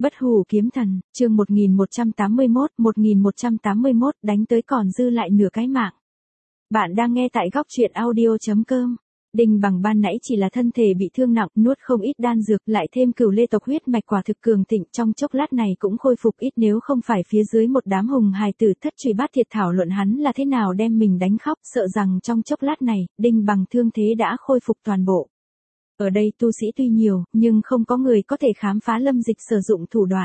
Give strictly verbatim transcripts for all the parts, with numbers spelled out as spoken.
Bất hủ kiếm thần, chương một nghìn một trăm tám mươi mốt, một nghìn một trăm tám mươi mốt, đánh tới còn dư lại nửa cái mạng. Bạn đang nghe tại góc truyện audio chấm com. Đinh Bằng ban nãy chỉ là thân thể bị thương nặng, nuốt không ít đan dược, lại thêm cửu lê tộc huyết mạch quả thực cường thịnh, trong chốc lát này cũng khôi phục ít, nếu không phải phía dưới một đám hùng hài tử thất truy bát thiệt thảo luận hắn là thế nào đem mình đánh khóc, sợ rằng trong chốc lát này, Đinh Bằng thương thế đã khôi phục toàn bộ. Ở đây tu sĩ tuy nhiều, nhưng không có người có thể khám phá Lâm Dịch sử dụng thủ đoạn.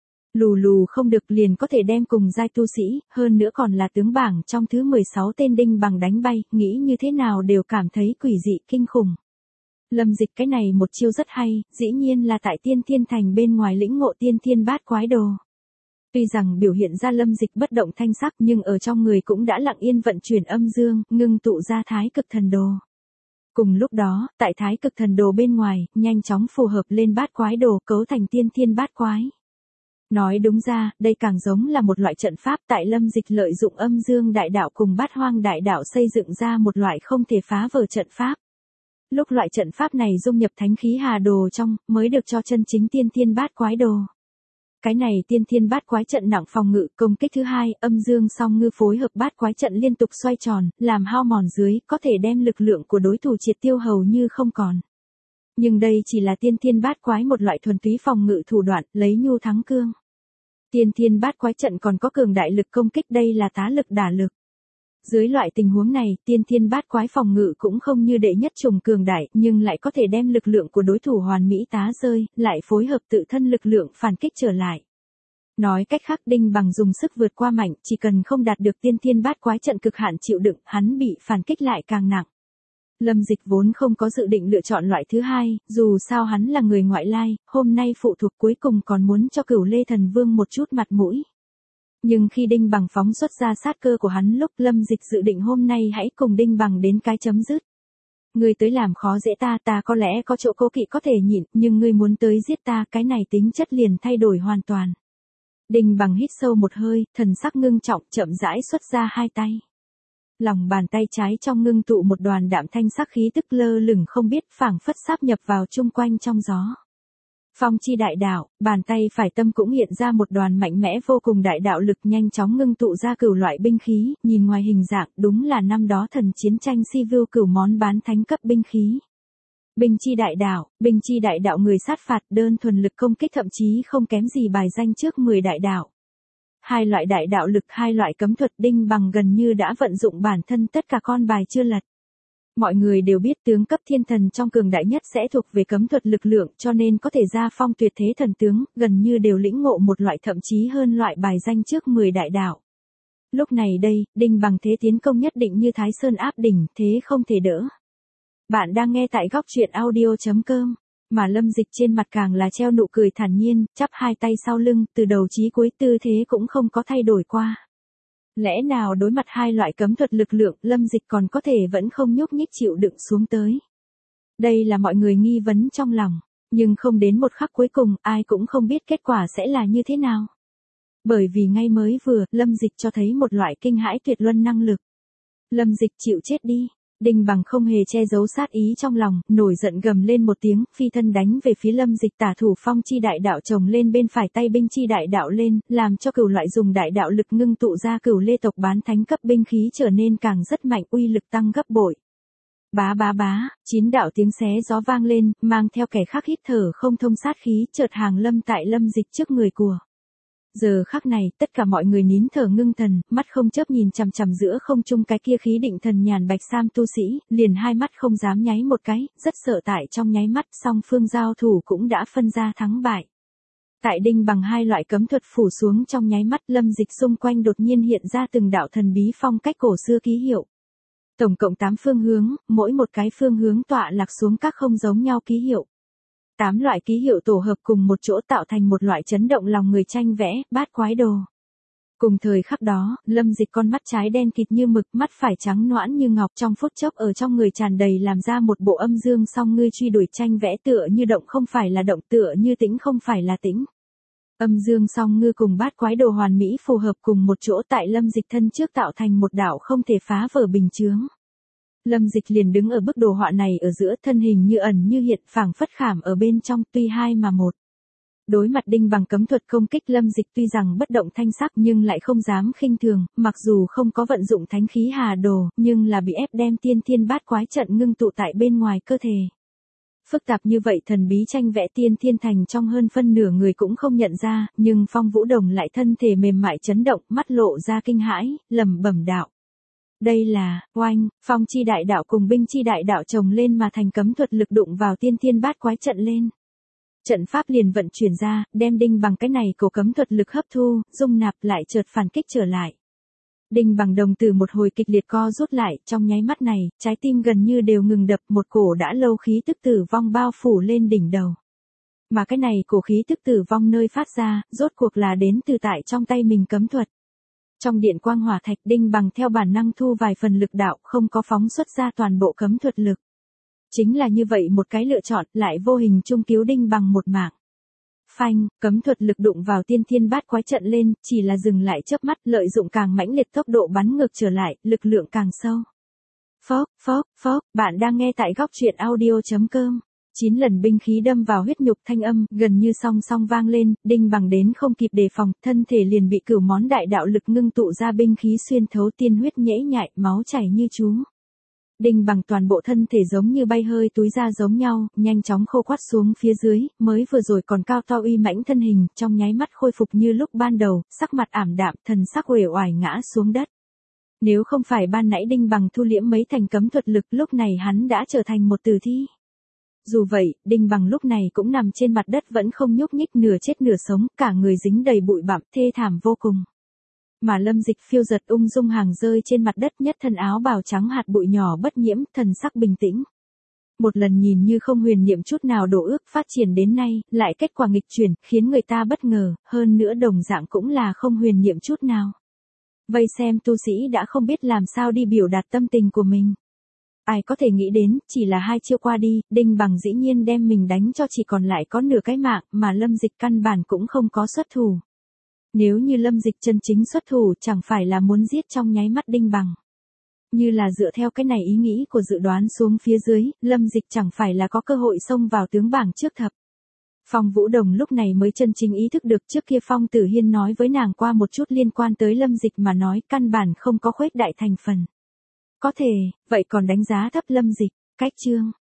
Lù lù không được liền có thể đem cùng giai tu sĩ, hơn nữa còn là tướng bảng trong thứ mười sáu tên Đinh Bằng đánh bay, nghĩ như thế nào đều cảm thấy quỷ dị kinh khủng. Lâm Dịch cái này một chiêu rất hay, dĩ nhiên là tại Tiên Thiên Thành bên ngoài lĩnh ngộ Tiên Thiên Bát Quái Đồ. Tuy rằng biểu hiện ra Lâm Dịch bất động thanh sắc nhưng ở trong người cũng đã lặng yên vận chuyển âm dương, ngưng tụ ra Thái Cực Thần Đồ. Cùng lúc đó, tại Thái Cực Thần Đồ bên ngoài, nhanh chóng phù hợp lên Bát Quái Đồ cấu thành Tiên Thiên Bát Quái. Nói đúng ra, đây càng giống là một loại trận pháp tại Lâm Dịch lợi dụng âm dương đại đạo cùng bát hoang đại đạo xây dựng ra một loại không thể phá vỡ trận pháp. Lúc loại trận pháp này dung nhập thánh khí hà đồ trong, mới được cho chân chính Tiên Thiên Bát Quái Đồ. Cái này Tiên Thiên Bát Quái trận nặng phòng ngự, công kích thứ hai, âm dương song ngư phối hợp bát quái trận liên tục xoay tròn, làm hao mòn dưới, có thể đem lực lượng của đối thủ triệt tiêu hầu như không còn. Nhưng đây chỉ là Tiên Thiên Bát Quái một loại thuần túy phòng ngự thủ đoạn, lấy nhu thắng cương. Tiên Thiên Bát Quái trận còn có cường đại lực công kích, đây là tá lực đả lực. Dưới loại tình huống này, Tiên Thiên Bát Quái phòng ngự cũng không như đệ nhất trùng cường đại, nhưng lại có thể đem lực lượng của đối thủ hoàn mỹ tá rơi, lại phối hợp tự thân lực lượng phản kích trở lại. Nói cách khác, Đinh Bằng dùng sức vượt qua mạnh, chỉ cần không đạt được Tiên Thiên Bát Quái trận cực hạn chịu đựng, hắn bị phản kích lại càng nặng. Lâm Dịch vốn không có dự định lựa chọn loại thứ hai, dù sao hắn là người ngoại lai, hôm nay phụ thuộc cuối cùng còn muốn cho Cửu Lê Thần Vương một chút mặt mũi. Nhưng khi Đinh Bằng phóng xuất ra sát cơ của hắn lúc Lâm Dịch dự định hôm nay hãy cùng Đinh Bằng đến cái chấm dứt. Ngươi tới làm khó dễ ta, ta có lẽ có chỗ cố kỵ có thể nhịn, nhưng ngươi muốn tới giết ta, cái này tính chất liền thay đổi hoàn toàn. Đinh Bằng hít sâu một hơi, thần sắc ngưng trọng, chậm rãi xuất ra hai tay. Lòng bàn tay trái trong ngưng tụ một đoàn đạm thanh sắc khí tức lơ lửng không biết, phảng phất sáp nhập vào chung quanh trong gió. Phong chi đại đạo, bàn tay phải tâm cũng hiện ra một đoàn mạnh mẽ vô cùng đại đạo lực, nhanh chóng ngưng tụ ra cửu loại binh khí, nhìn ngoài hình dạng đúng là năm đó thần chiến tranh si view cửu món bán thánh cấp binh khí. Binh chi đại đạo, binh chi đại đạo người sát phạt, đơn thuần lực công kích thậm chí không kém gì bài danh trước mười đại đạo. Hai loại đại đạo lực, hai loại cấm thuật, Đinh Bằng gần như đã vận dụng bản thân tất cả con bài chưa lật. Mọi người đều biết tướng cấp thiên thần trong cường đại nhất sẽ thuộc về cấm thuật lực lượng, cho nên có thể ra phong tuyệt thế thần tướng, gần như đều lĩnh ngộ một loại thậm chí hơn loại bài danh trước mười đại đạo. Lúc này đây, Đinh Bằng thế tiến công nhất định như Thái Sơn áp đỉnh, thế không thể đỡ. Bạn đang nghe tại góc truyện audio chấm com, mà Lâm Dịch trên mặt càng là treo nụ cười thản nhiên, chắp hai tay sau lưng, từ đầu chí cuối tư thế cũng không có thay đổi qua. Lẽ nào đối mặt hai loại cấm thuật lực lượng, Lâm Dịch còn có thể vẫn không nhúc nhích chịu đựng xuống tới? Đây là mọi người nghi vấn trong lòng, nhưng không đến một khắc cuối cùng, ai cũng không biết kết quả sẽ là như thế nào. Bởi vì ngay mới vừa, Lâm Dịch cho thấy một loại kinh hãi tuyệt luân năng lực. Lâm Dịch chịu chết đi. Đinh Bằng không hề che giấu sát ý trong lòng, nổi giận gầm lên một tiếng, phi thân đánh về phía Lâm Dịch, tả thủ phong chi đại đạo chồng lên bên phải tay binh chi đại đạo lên, làm cho cửu loại dùng đại đạo lực ngưng tụ ra cửu lê tộc bán thánh cấp binh khí trở nên càng rất mạnh, uy lực tăng gấp bội. Bá bá bá, chín đạo tiếng xé gió vang lên, mang theo kẻ khác hít thở không thông sát khí, chợt hàng lâm tại Lâm Dịch trước người của. Giờ khắc này, tất cả mọi người nín thở ngưng thần, mắt không chớp nhìn chằm chằm giữa không trung cái kia khí định thần nhàn bạch sam tu sĩ, liền hai mắt không dám nháy một cái, rất sợ tại trong nháy mắt song phương giao thủ cũng đã phân ra thắng bại. Tại Đinh Bằng hai loại cấm thuật phủ xuống trong nháy mắt, Lâm Dịch xung quanh đột nhiên hiện ra từng đạo thần bí phong cách cổ xưa ký hiệu. Tổng cộng tám phương hướng, mỗi một cái phương hướng tọa lạc xuống các không giống nhau ký hiệu. Tám loại ký hiệu tổ hợp cùng một chỗ tạo thành một loại chấn động lòng người tranh vẽ, bát quái đồ. Cùng thời khắc đó, Lâm Dịch con mắt trái đen kịt như mực, mắt phải trắng nõn như ngọc, trong phút chốc ở trong người tràn đầy làm ra một bộ âm dương song ngư truy đuổi tranh vẽ, tựa như động không phải là động, tựa như tĩnh không phải là tĩnh. Âm dương song ngư cùng bát quái đồ hoàn mỹ phù hợp cùng một chỗ tại Lâm Dịch thân trước tạo thành một đạo không thể phá vỡ bình chướng. Lâm Dịch liền đứng ở bức đồ họa này ở giữa, thân hình như ẩn như hiện, phảng phất khảm ở bên trong, tuy hai mà một. Đối mặt Đinh Bằng cấm thuật công kích, Lâm Dịch tuy rằng bất động thanh sắc nhưng lại không dám khinh thường, mặc dù không có vận dụng thánh khí hà đồ, nhưng là bị ép đem tiên thiên bát quái trận ngưng tụ tại bên ngoài cơ thể. Phức tạp như vậy thần bí tranh vẽ tiên thiên thành trong hơn phân nửa người cũng không nhận ra, nhưng Phong Vũ Đồng lại thân thể mềm mại chấn động, mắt lộ ra kinh hãi, lẩm bẩm đạo. Đây là, oanh, phong chi đại đạo cùng binh chi đại đạo chồng lên mà thành cấm thuật lực đụng vào tiên thiên bát quái trận lên. Trận pháp liền vận chuyển ra, đem Đinh Bằng cái này cổ cấm thuật lực hấp thu, dung nạp lại chợt phản kích trở lại. Đinh Bằng đồng tử một hồi kịch liệt co rút lại, trong nháy mắt này, trái tim gần như đều ngừng đập, một cổ đã lâu khí tức tử vong bao phủ lên đỉnh đầu. Mà cái này cổ khí tức tử vong nơi phát ra, rốt cuộc là đến từ tại trong tay mình cấm thuật. Trong điện quang hỏa thạch, Đinh Bằng theo bản năng thu vài phần lực đạo, không có phóng xuất ra toàn bộ cấm thuật lực. Chính là như vậy một cái lựa chọn, lại vô hình chung cứu Đinh Bằng một mạng. Phanh, cấm thuật lực đụng vào tiên thiên bát quái trận lên, chỉ là dừng lại chớp mắt, lợi dụng càng mãnh liệt tốc độ bắn ngược trở lại, lực lượng càng sâu. Phốc, phốc, phốc, bạn đang nghe tại góc truyện audio chấm com. Chín lần binh khí đâm vào huyết nhục, thanh âm gần như song song vang lên, Đinh Bằng đến không kịp đề phòng, thân thể liền bị cửu món đại đạo lực ngưng tụ ra binh khí xuyên thấu, tiên huyết nhễ nhại, máu chảy như chú. Đinh Bằng toàn bộ thân thể giống như bay hơi túi ra giống nhau, nhanh chóng khô quắt xuống phía dưới, mới vừa rồi còn cao to uy mãnh thân hình, trong nháy mắt khôi phục như lúc ban đầu, sắc mặt ảm đạm, thần sắc uể oải ngã xuống đất. Nếu không phải ban nãy Đinh Bằng thu liễm mấy thành cấm thuật lực, lúc này hắn đã trở thành một tử thi. Dù vậy, Đinh Bằng lúc này cũng nằm trên mặt đất vẫn không nhúc nhích, nửa chết nửa sống, cả người dính đầy bụi bặm, thê thảm vô cùng. Mà Lâm Dịch phiêu giật ung dung hàng rơi trên mặt đất, nhất thân áo bào trắng hạt bụi nhỏ bất nhiễm, thần sắc bình tĩnh. Một lần nhìn như không huyền niệm chút nào đổ ước phát triển đến nay, lại kết quả nghịch chuyển, khiến người ta bất ngờ, hơn nữa đồng dạng cũng là không huyền niệm chút nào. Vây xem tu sĩ đã không biết làm sao đi biểu đạt tâm tình của mình. Ai có thể nghĩ đến, chỉ là hai chiêu qua đi, Đinh Bằng dĩ nhiên đem mình đánh cho chỉ còn lại có nửa cái mạng, mà Lâm Dịch căn bản cũng không có xuất thủ. Nếu như Lâm Dịch chân chính xuất thủ, chẳng phải là muốn giết trong nháy mắt Đinh Bằng. Như là dựa theo cái này ý nghĩ của dự đoán xuống phía dưới, Lâm Dịch chẳng phải là có cơ hội xông vào tướng bảng trước thập. Phong Vũ Đồng lúc này mới chân chính ý thức được trước kia Phong Tử Hiên nói với nàng qua một chút liên quan tới Lâm Dịch mà nói, căn bản không có khuếch đại thành phần. Có thể, vậy còn đánh giá thấp Lâm Dịch, cách chương.